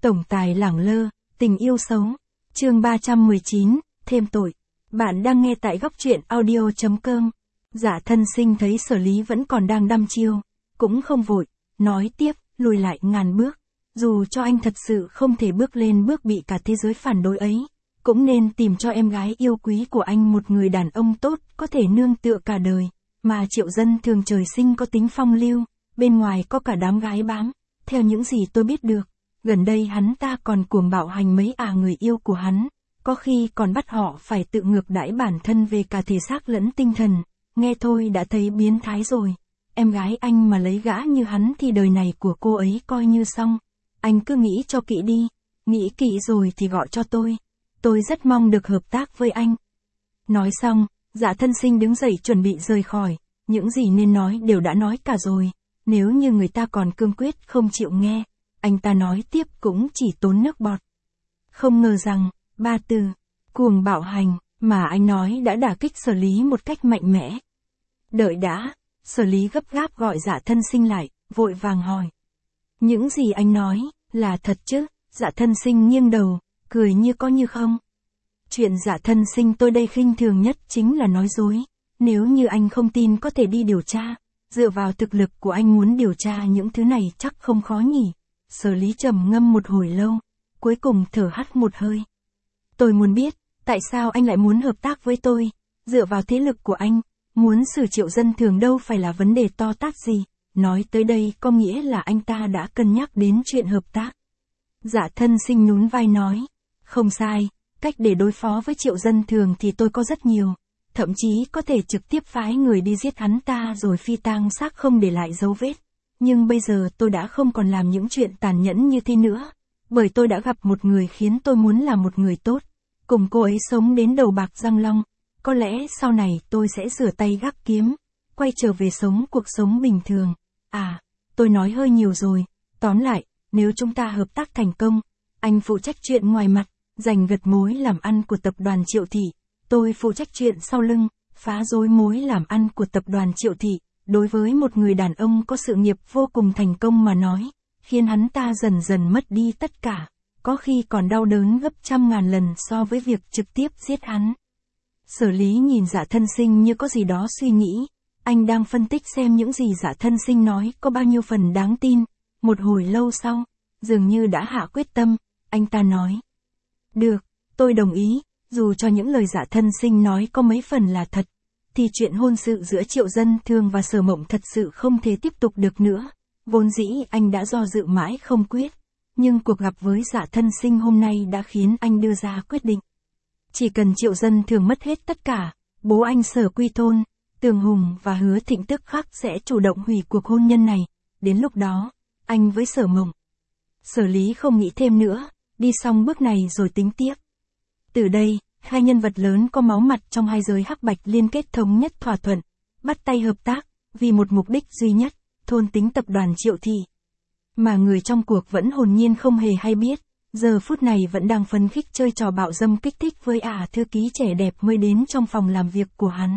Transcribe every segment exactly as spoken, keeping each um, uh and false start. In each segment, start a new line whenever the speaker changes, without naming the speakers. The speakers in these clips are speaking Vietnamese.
Tổng tài lẳng lơ, tình yêu xấu. Chương ba trăm mười chín, thêm tội. Bạn đang nghe tại góc truyện audio chấm com. Dạ thân sinh thấy Sở Lý vẫn còn đang đăm chiêu, cũng không vội, nói tiếp, lùi lại ngàn bước. Dù cho anh thật sự không thể bước lên bước bị cả thế giới phản đối ấy, cũng nên tìm cho em gái yêu quý của anh một người đàn ông tốt, có thể nương tựa cả đời. Mà Triệu Dân Thường trời sinh có tính phong lưu, bên ngoài có cả đám gái bám. Theo những gì tôi biết được, gần đây hắn ta còn cuồng bạo hành mấy à người yêu của hắn, có khi còn bắt họ phải tự ngược đãi bản thân về cả thể xác lẫn tinh thần. Nghe thôi đã thấy biến thái rồi. Em gái anh mà lấy gã như hắn thì đời này của cô ấy coi như xong. Anh cứ nghĩ cho kỹ đi, nghĩ kỹ rồi thì gọi cho tôi. Tôi rất mong được hợp tác với anh. Nói xong, Dạ thân sinh đứng dậy chuẩn bị rời khỏi. Những gì nên nói đều đã nói cả rồi. Nếu như người ta còn cương quyết không chịu nghe, anh ta nói tiếp cũng chỉ tốn nước bọt. Không ngờ rằng, ba từ, cuồng bạo hành, mà anh nói đã đả kích Sở Lý một cách mạnh mẽ. Đợi đã, Sở Lý gấp gáp gọi Dạ thân sinh lại, vội vàng hỏi. Những gì anh nói, là thật chứ? Dạ thân sinh nghiêng đầu, cười như có như không. Chuyện Dạ thân sinh tôi đây khinh thường nhất chính là nói dối. Nếu như anh không tin có thể đi điều tra. Dựa vào thực lực của anh muốn điều tra những thứ này chắc không khó nhỉ. Sở Lý trầm ngâm một hồi lâu, cuối cùng thở hắt một hơi. Tôi muốn biết, tại sao anh lại muốn hợp tác với tôi? Dựa vào thế lực của anh, muốn xử Triệu Dân Thường đâu phải là vấn đề to tát gì. Nói tới đây có nghĩa là anh ta đã cân nhắc đến chuyện hợp tác. Dạ thân sinh nhún vai nói, không sai, cách để đối phó với Triệu Dân Thường thì tôi có rất nhiều. Thậm chí có thể trực tiếp phái người đi giết hắn ta rồi phi tang xác không để lại dấu vết. Nhưng bây giờ tôi đã không còn làm những chuyện tàn nhẫn như thế nữa. Bởi tôi đã gặp một người khiến tôi muốn là một người tốt. Cùng cô ấy sống đến đầu bạc răng long. Có lẽ sau này tôi sẽ rửa tay gác kiếm. Quay trở về sống cuộc sống bình thường. À, tôi nói hơi nhiều rồi. Tóm lại, nếu chúng ta hợp tác thành công, anh phụ trách chuyện ngoài mặt, giành gật mối làm ăn của tập đoàn Triệu Thị. Tôi phụ trách chuyện sau lưng, phá rối mối làm ăn của tập đoàn Triệu Thị. Đối với một người đàn ông có sự nghiệp vô cùng thành công mà nói, khiến hắn ta dần dần mất đi tất cả, có khi còn đau đớn gấp trăm ngàn lần so với việc trực tiếp giết hắn. Sở Lý nhìn Dạ thân sinh như có gì đó suy nghĩ, anh đang phân tích xem những gì Dạ thân sinh nói có bao nhiêu phần đáng tin. Một hồi lâu sau, dường như đã hạ quyết tâm, anh ta nói. Được, tôi đồng ý. Dù cho những lời Dạ thân sinh nói có mấy phần là thật, thì chuyện hôn sự giữa Triệu Dân Thường và Sở Mộng thật sự không thể tiếp tục được nữa. Vốn dĩ anh đã do dự mãi không quyết, nhưng cuộc gặp với Dạ thân sinh hôm nay đã khiến anh đưa ra quyết định. Chỉ cần Triệu Dân Thường mất hết tất cả, bố anh Sở Quy Thôn, Tường Hùng và Hứa Thịnh tức khắc sẽ chủ động hủy cuộc hôn nhân này. Đến lúc đó, anh với Sở Mộng. Sở Lý không nghĩ thêm nữa, đi xong bước này rồi tính tiếp. Từ đây, hai nhân vật lớn có máu mặt trong hai giới hắc bạch liên kết thống nhất thỏa thuận, bắt tay hợp tác, vì một mục đích duy nhất, thôn tính tập đoàn Triệu Thị. Mà người trong cuộc vẫn hồn nhiên không hề hay biết, giờ phút này vẫn đang phấn khích chơi trò bạo dâm kích thích với ả thư ký trẻ đẹp mới đến trong phòng làm việc của hắn.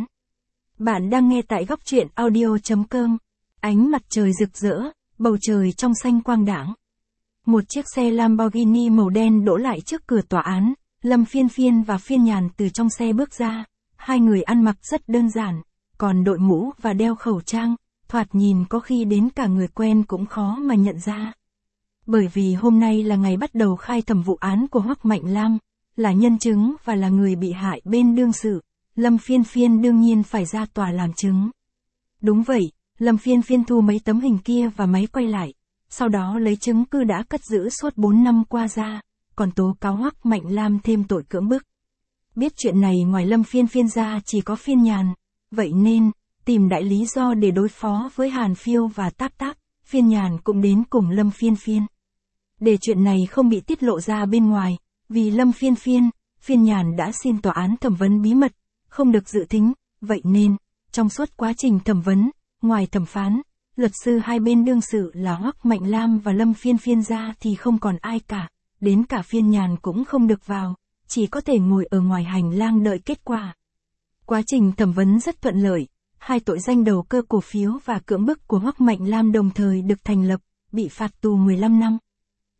Bạn đang nghe tại góc truyện audio chấm com. Ánh mặt trời rực rỡ, bầu trời trong xanh quang đãng. Một chiếc xe Lamborghini màu đen đỗ lại trước cửa tòa án. Lâm Phiên Phiên và Phiên Nhàn từ trong xe bước ra, hai người ăn mặc rất đơn giản, còn đội mũ và đeo khẩu trang, thoạt nhìn có khi đến cả người quen cũng khó mà nhận ra. Bởi vì hôm nay là ngày bắt đầu khai thẩm vụ án của Hoắc Mạnh Lam, là nhân chứng và là người bị hại bên đương sự, Lâm Phiên Phiên đương nhiên phải ra tòa làm chứng. Đúng vậy, Lâm Phiên Phiên thu mấy tấm hình kia và máy quay lại, sau đó lấy chứng cứ đã cất giữ suốt bốn năm qua ra. Còn tố cáo Hoắc Mạnh Lam thêm tội cưỡng bức. Biết chuyện này ngoài Lâm Phiên Phiên ra chỉ có Phiên Nhàn, vậy nên, tìm đại lý do để đối phó với Hàn Phiêu và Táp Táp, Phiên Nhàn cũng đến cùng Lâm Phiên Phiên. Để chuyện này không bị tiết lộ ra bên ngoài, vì Lâm Phiên Phiên, Phiên Nhàn đã xin tòa án thẩm vấn bí mật, không được dự thính, vậy nên, trong suốt quá trình thẩm vấn, ngoài thẩm phán, luật sư hai bên đương sự là Hoắc Mạnh Lam và Lâm Phiên Phiên ra thì không còn ai cả. Đến cả Phiên Nhàn cũng không được vào, chỉ có thể ngồi ở ngoài hành lang đợi kết quả. Quá trình thẩm vấn rất thuận lợi, hai tội danh đầu cơ cổ phiếu và cưỡng bức của Hoắc Mạnh Lam đồng thời được thành lập, bị phạt tù mười lăm năm.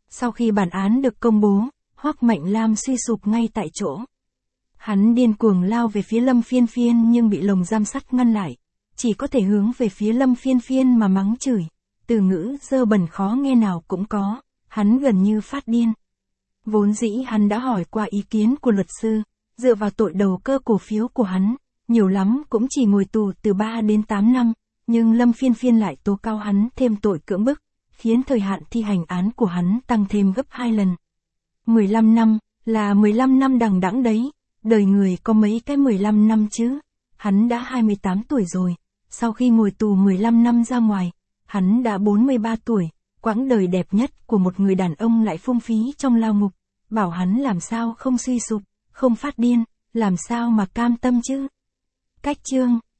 Sau khi bản án được công bố, Hoắc Mạnh Lam suy sụp ngay tại chỗ. Hắn điên cuồng lao về phía Lâm Phiên Phiên nhưng bị lồng giam sắt ngăn lại. Chỉ có thể hướng về phía Lâm Phiên Phiên mà mắng chửi. Từ ngữ dơ bẩn khó nghe nào cũng có, hắn gần như phát điên. Vốn dĩ hắn đã hỏi qua ý kiến của luật sư, dựa vào tội đầu cơ cổ phiếu của hắn, nhiều lắm cũng chỉ ngồi tù từ ba đến tám năm, nhưng Lâm Phiên Phiên lại tố cáo hắn thêm tội cưỡng bức, khiến thời hạn thi hành án của hắn tăng thêm gấp hai lần. mười lăm năm, là mười lăm năm đằng đẵng đấy, đời người có mấy cái mười lăm năm chứ, hắn đã hai mươi tám tuổi rồi, sau khi ngồi tù mười lăm năm ra ngoài, hắn đã bốn mươi ba tuổi, quãng đời đẹp nhất của một người đàn ông lại phung phí trong lao ngục, bảo hắn làm sao không suy sụp, không phát điên, làm sao mà cam tâm chứ. Cách chương